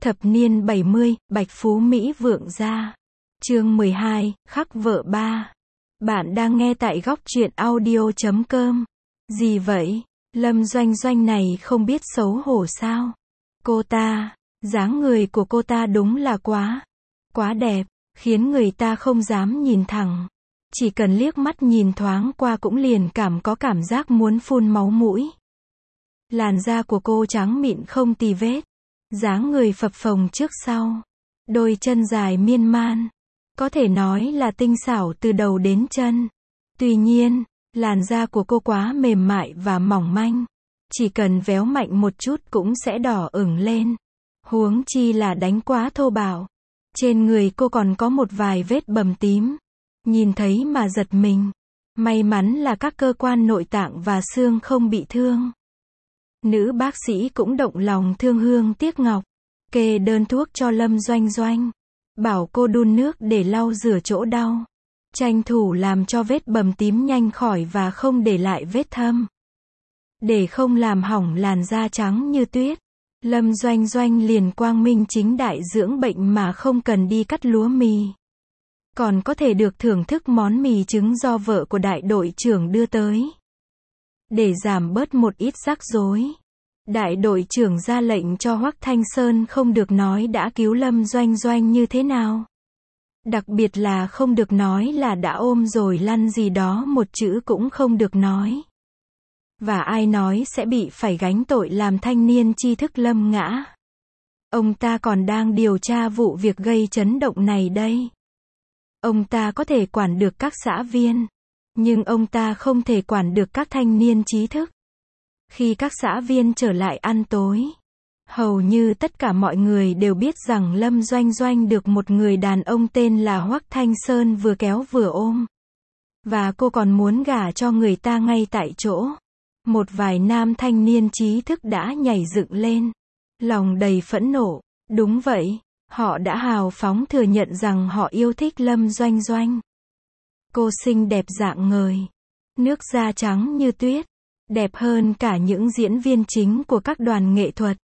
Thập niên 70, Bạch Phú Mỹ vượng gia. Chương 12, khắc vợ ba. Bạn đang nghe tại góc truyện audio.com. Gì vậy? Lâm Doanh Doanh này không biết xấu hổ sao? Cô ta, dáng người của cô ta đúng là quá đẹp, khiến người ta không dám nhìn thẳng. Chỉ cần liếc mắt nhìn thoáng qua cũng liền có cảm giác muốn phun máu mũi. Làn da của cô trắng mịn không tì vết, dáng người phập phồng trước sau, đôi chân dài miên man, có thể nói là tinh xảo từ đầu đến chân. Tuy nhiên, làn da của cô quá mềm mại và mỏng manh, chỉ cần véo mạnh một chút cũng sẽ đỏ ửng lên. Huống chi là đánh quá thô bạo. Trên người cô còn có một vài vết bầm tím, nhìn thấy mà giật mình. May mắn là các cơ quan nội tạng và xương không bị thương. Nữ bác sĩ cũng động lòng thương hương tiếc ngọc, kê đơn thuốc cho Lâm Doanh Doanh, bảo cô đun nước để lau rửa chỗ đau, tranh thủ làm cho vết bầm tím nhanh khỏi và không để lại vết thâm. Để không làm hỏng làn da trắng như tuyết, Lâm Doanh Doanh liền quang minh chính đại dưỡng bệnh mà không cần đi cắt lúa mì. Còn có thể được thưởng thức món mì trứng do vợ của đại đội trưởng đưa tới. Để giảm bớt một ít rắc rối, đại đội trưởng ra lệnh cho Hoắc Thanh Sơn không được nói đã cứu Lâm Doanh Doanh như thế nào. Đặc biệt là không được nói là đã ôm rồi lăn gì đó, một chữ cũng không được nói. Và ai nói sẽ bị phải gánh tội làm thanh niên tri thức lâm ngã. Ông ta còn đang điều tra vụ việc gây chấn động này đây. Ông ta có thể quản được các xã viên, nhưng ông ta không thể quản được các thanh niên trí thức. Khi các xã viên trở lại ăn tối, hầu như tất cả mọi người đều biết rằng Lâm Doanh Doanh được một người đàn ông tên là Hoắc Thanh Sơn vừa kéo vừa ôm. Và cô còn muốn gả cho người ta ngay tại chỗ. Một vài nam thanh niên trí thức đã nhảy dựng lên, lòng đầy phẫn nộ. Đúng vậy, họ đã hào phóng thừa nhận rằng họ yêu thích Lâm Doanh Doanh. Cô xinh đẹp rạng ngời, nước da trắng như tuyết, đẹp hơn cả những diễn viên chính của các đoàn nghệ thuật,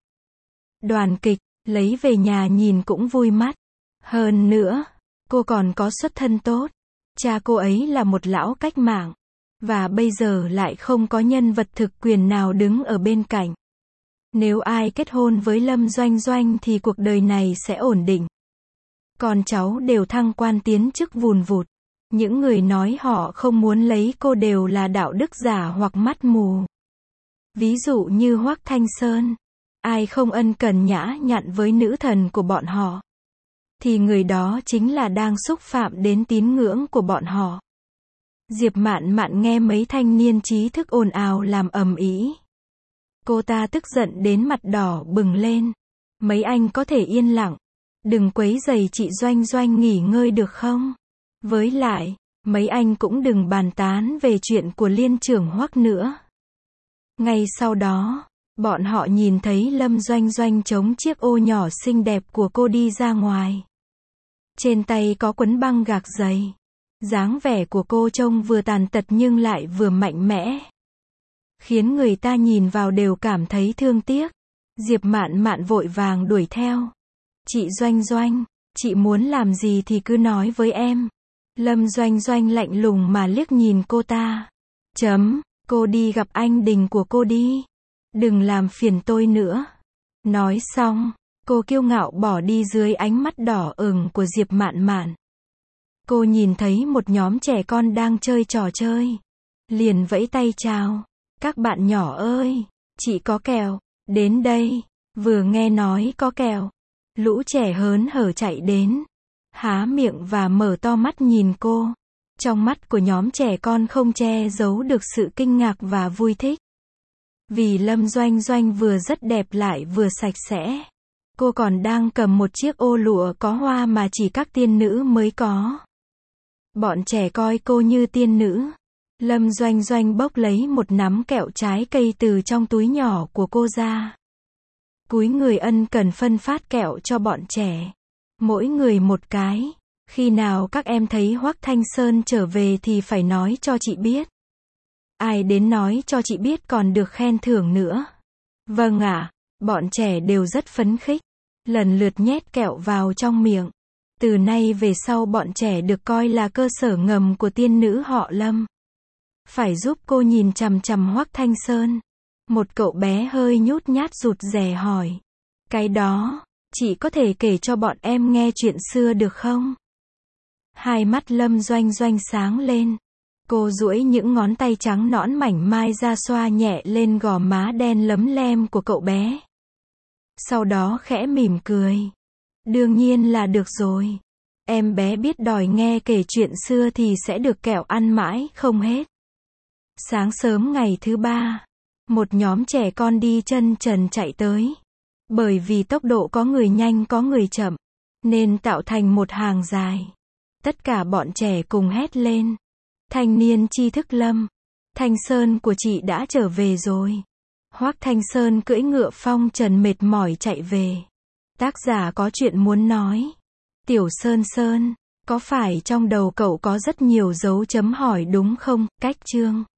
đoàn kịch, lấy về nhà nhìn cũng vui mắt. Hơn nữa, cô còn có xuất thân tốt. Cha cô ấy là một lão cách mạng, và bây giờ lại không có nhân vật thực quyền nào đứng ở bên cạnh. Nếu ai kết hôn với Lâm Doanh Doanh thì cuộc đời này sẽ ổn định. Con cháu đều thăng quan tiến chức vùn vụt. Những người nói họ không muốn lấy cô đều là đạo đức giả hoặc mắt mù. Ví dụ như Hoắc Thanh Sơn. Ai không ân cần nhã nhặn với nữ thần của bọn họ, thì người đó chính là đang xúc phạm đến tín ngưỡng của bọn họ. Diệp Mạn Mạn nghe mấy thanh niên trí thức ồn ào làm ầm ĩ. Cô ta tức giận đến mặt đỏ bừng lên. Mấy anh có thể yên lặng, đừng quấy rầy chị Doanh Doanh nghỉ ngơi được không? Với lại, mấy anh cũng đừng bàn tán về chuyện của liên trưởng Hoắc nữa. Ngay sau đó, bọn họ nhìn thấy Lâm Doanh Doanh chống chiếc ô nhỏ xinh đẹp của cô đi ra ngoài. Trên tay có quấn băng gạc dày. Dáng vẻ của cô trông vừa tàn tật nhưng lại vừa mạnh mẽ, khiến người ta nhìn vào đều cảm thấy thương tiếc. Diệp Mạn Mạn vội vàng đuổi theo. Chị Doanh Doanh, chị muốn làm gì thì cứ nói với em. Lâm Doanh Doanh lạnh lùng mà liếc nhìn cô ta. Cô đi gặp anh Đình của cô đi. Đừng làm phiền tôi nữa. Nói xong, cô kiêu ngạo bỏ đi dưới ánh mắt đỏ ửng của Diệp Mạn Mạn. Cô nhìn thấy một nhóm trẻ con đang chơi trò chơi, liền vẫy tay chào. Các bạn nhỏ ơi, chị có kẹo, đến đây. Vừa nghe nói có kẹo, lũ trẻ hớn hở chạy đến, há miệng và mở to mắt nhìn cô. Trong mắt của nhóm trẻ con không che giấu được sự kinh ngạc và vui thích. Vì Lâm Doanh Doanh vừa rất đẹp lại vừa sạch sẽ. Cô còn đang cầm một chiếc ô lụa có hoa mà chỉ các tiên nữ mới có. Bọn trẻ coi cô như tiên nữ. Lâm Doanh Doanh bốc lấy một nắm kẹo trái cây từ trong túi nhỏ của cô ra. Cúi người ân cần phân phát kẹo cho bọn trẻ. Mỗi người một cái. Khi nào các em thấy Hoắc Thanh Sơn trở về thì phải nói cho chị biết. Ai đến nói cho chị biết còn được khen thưởng nữa. Vâng ạ, bọn trẻ đều rất phấn khích. lần lượt nhét kẹo vào trong miệng. Từ nay về sau bọn trẻ được coi là cơ sở ngầm của tiên nữ họ Lâm. Phải giúp cô nhìn chằm chằm Hoắc Thanh Sơn. Một cậu bé hơi nhút nhát rụt rè hỏi. Cái đó, chị có thể kể cho bọn em nghe chuyện xưa được không? Hai mắt Lâm Doanh Doanh sáng lên. Cô duỗi những ngón tay trắng nõn mảnh mai ra xoa nhẹ lên gò má đen lấm lem của cậu bé. Sau đó khẽ mỉm cười. Đương nhiên là được rồi. Em bé biết đòi nghe kể chuyện xưa thì sẽ được kẹo ăn mãi không hết. Sáng sớm ngày thứ ba, một nhóm trẻ con đi chân trần chạy tới. Bởi vì tốc độ có người nhanh có người chậm, nên tạo thành một hàng dài. Tất cả bọn trẻ cùng hét lên. Thanh niên tri thức Lâm, Thanh Sơn của chị đã trở về rồi. Hoắc Thanh Sơn cưỡi ngựa phong trần mệt mỏi chạy về. Tác giả có chuyện muốn nói. Tiểu Sơn Sơn, có phải trong đầu cậu có rất nhiều dấu chấm hỏi đúng không? Cách chương